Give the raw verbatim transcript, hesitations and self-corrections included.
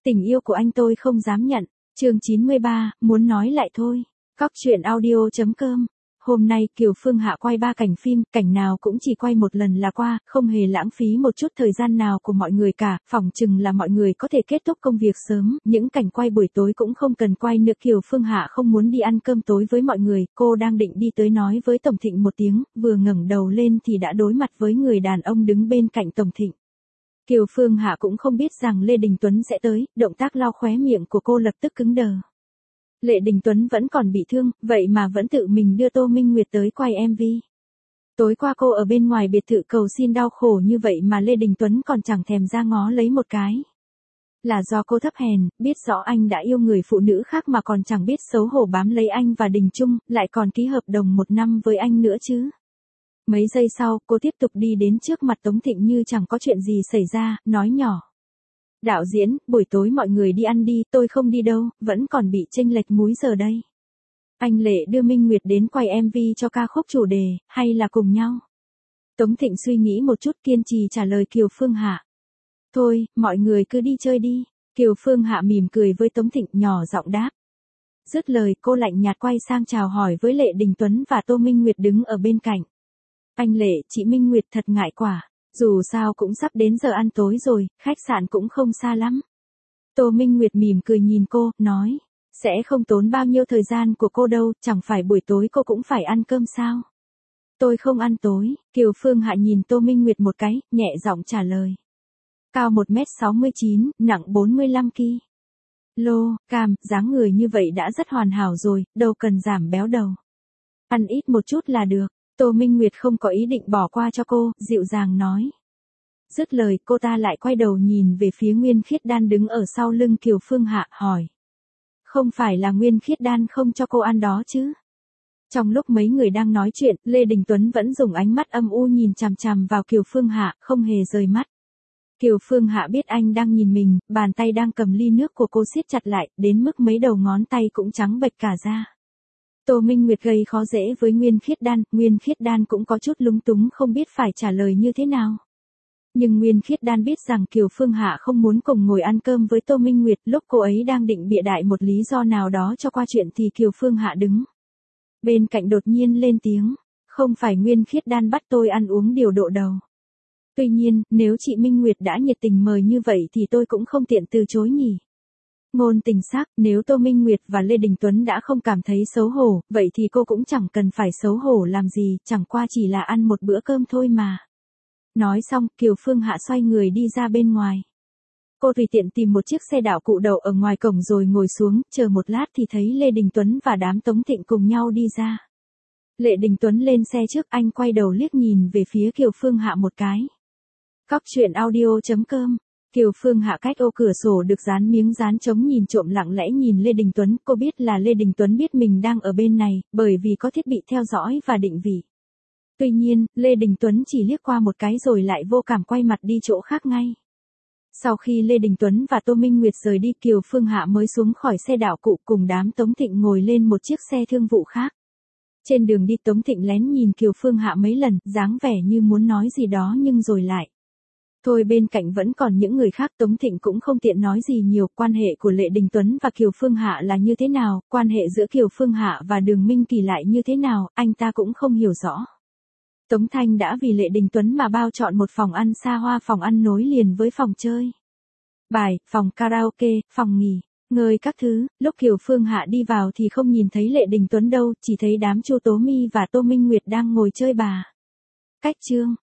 Tình yêu của anh tôi không dám nhận. Chương chín mươi ba, muốn nói lại thôi. Cóc truyện audio chấm com. Hôm nay Kiều Phương Hạ quay ba cảnh phim, cảnh nào cũng chỉ quay một lần là qua, không hề lãng phí một chút thời gian nào của mọi người cả, phỏng chừng là mọi người có thể kết thúc công việc sớm, những cảnh quay buổi tối cũng không cần quay nữa. Kiều Phương Hạ không muốn đi ăn cơm tối với mọi người, cô đang định đi tới nói với Tổng Thịnh một tiếng, vừa ngẩng đầu lên thì đã đối mặt với người đàn ông đứng bên cạnh Tổng Thịnh. Kiều Phương Hạ cũng không biết rằng Lê Đình Tuấn sẽ tới, động tác lau khóe miệng của cô lập tức cứng đờ. Lê Đình Tuấn vẫn còn bị thương, vậy mà vẫn tự mình đưa Tô Minh Nguyệt tới quay em vê. Tối qua cô ở bên ngoài biệt thự cầu xin đau khổ như vậy mà Lê Đình Tuấn còn chẳng thèm ra ngó lấy một cái. Là do cô thấp hèn, biết rõ anh đã yêu người phụ nữ khác mà còn chẳng biết xấu hổ bám lấy anh và Đình Chung, lại còn ký hợp đồng một năm với anh nữa chứ. Mấy giây sau, cô tiếp tục đi đến trước mặt Tống Thịnh như chẳng có chuyện gì xảy ra, nói nhỏ. Đạo diễn, buổi tối mọi người đi ăn đi, tôi không đi đâu, vẫn còn bị chênh lệch múi giờ đây. Anh Lệ đưa Minh Nguyệt đến quay em vê cho ca khúc chủ đề, hay là cùng nhau? Tống Thịnh suy nghĩ một chút kiên trì trả lời Kiều Phương Hạ. Thôi, mọi người cứ đi chơi đi. Kiều Phương Hạ mỉm cười với Tống Thịnh nhỏ giọng đáp. Dứt lời cô lạnh nhạt quay sang chào hỏi với Lệ Đình Tuấn và Tô Minh Nguyệt đứng ở bên cạnh. Anh Lệ, chị Minh Nguyệt thật ngại quả. Dù sao cũng sắp đến giờ ăn tối rồi, khách sạn cũng không xa lắm. Tô Minh Nguyệt mỉm cười nhìn cô, nói. Sẽ không tốn bao nhiêu thời gian của cô đâu, chẳng phải buổi tối cô cũng phải ăn cơm sao? Tôi không ăn tối. Kiều Phương Hạ nhìn Tô Minh Nguyệt một cái, nhẹ giọng trả lời. Cao một mét sáu mươi chín, nặng bốn mươi lăm ki lô gam, dáng người như vậy đã rất hoàn hảo rồi, đâu cần giảm béo đầu. Ăn ít một chút là được. Tô Minh Nguyệt không có ý định bỏ qua cho cô, dịu dàng nói. Dứt lời cô ta lại quay đầu nhìn về phía Nguyên Khiết Đan đứng ở sau lưng Kiều Phương Hạ, hỏi. Không phải là Nguyên Khiết Đan không cho cô ăn đó chứ? Trong lúc mấy người đang nói chuyện, Lê Đình Tuấn vẫn dùng ánh mắt âm u nhìn chằm chằm vào Kiều Phương Hạ, không hề rời mắt. Kiều Phương Hạ biết anh đang nhìn mình, bàn tay đang cầm ly nước của cô siết chặt lại, đến mức mấy đầu ngón tay cũng trắng bệch cả ra. Tô Minh Nguyệt gây khó dễ với Nguyên Khiết Đan, Nguyên Khiết Đan cũng có chút lúng túng không biết phải trả lời như thế nào. Nhưng Nguyên Khiết Đan biết rằng Kiều Phương Hạ không muốn cùng ngồi ăn cơm với Tô Minh Nguyệt, lúc cô ấy đang định bịa đại một lý do nào đó cho qua chuyện thì Kiều Phương Hạ đứng bên cạnh đột nhiên lên tiếng, không phải Nguyên Khiết Đan bắt tôi ăn uống điều độ đầu. Tuy nhiên, nếu chị Minh Nguyệt đã nhiệt tình mời như vậy thì tôi cũng không tiện từ chối nhỉ. Ngôn tình xác, nếu Tô Minh Nguyệt và Lê Đình Tuấn đã không cảm thấy xấu hổ, vậy thì cô cũng chẳng cần phải xấu hổ làm gì, chẳng qua chỉ là ăn một bữa cơm thôi mà. Nói xong, Kiều Phương Hạ xoay người đi ra bên ngoài. Cô tùy tiện tìm một chiếc xe đảo cụ đậu ở ngoài cổng rồi ngồi xuống, chờ một lát thì thấy Lê Đình Tuấn và đám Tống Thịnh cùng nhau đi ra. Lê Đình Tuấn lên xe trước, anh quay đầu liếc nhìn về phía Kiều Phương Hạ một cái. Cóc truyện audio chấm com. Kiều Phương Hạ cách ô cửa sổ được dán miếng dán trống nhìn trộm lặng lẽ nhìn Lê Đình Tuấn, cô biết là Lê Đình Tuấn biết mình đang ở bên này, bởi vì có thiết bị theo dõi và định vị. Tuy nhiên, Lê Đình Tuấn chỉ liếc qua một cái rồi lại vô cảm quay mặt đi chỗ khác ngay. Sau khi Lê Đình Tuấn và Tô Minh Nguyệt rời đi, Kiều Phương Hạ mới xuống khỏi xe đảo cụ cùng đám Tống Thịnh ngồi lên một chiếc xe thương vụ khác. Trên đường đi Tống Thịnh lén nhìn Kiều Phương Hạ mấy lần, dáng vẻ như muốn nói gì đó nhưng rồi lại. Thôi bên cạnh vẫn còn những người khác, Tống Thịnh cũng không tiện nói gì nhiều, quan hệ của Lê Đình Tuấn và Kiều Phương Hạ là như thế nào, quan hệ giữa Kiều Phương Hạ và Đường Minh Kỳ lại như thế nào, anh ta cũng không hiểu rõ. Tống Thanh đã vì Lê Đình Tuấn mà bao chọn một phòng ăn xa hoa, phòng ăn nối liền với phòng chơi bài, phòng karaoke, phòng nghỉ ngơi các thứ. Lúc Kiều Phương Hạ đi vào thì không nhìn thấy Lê Đình Tuấn đâu, chỉ thấy đám Chu Tố Mi và Tô Minh Nguyệt đang ngồi chơi bà. Cách chương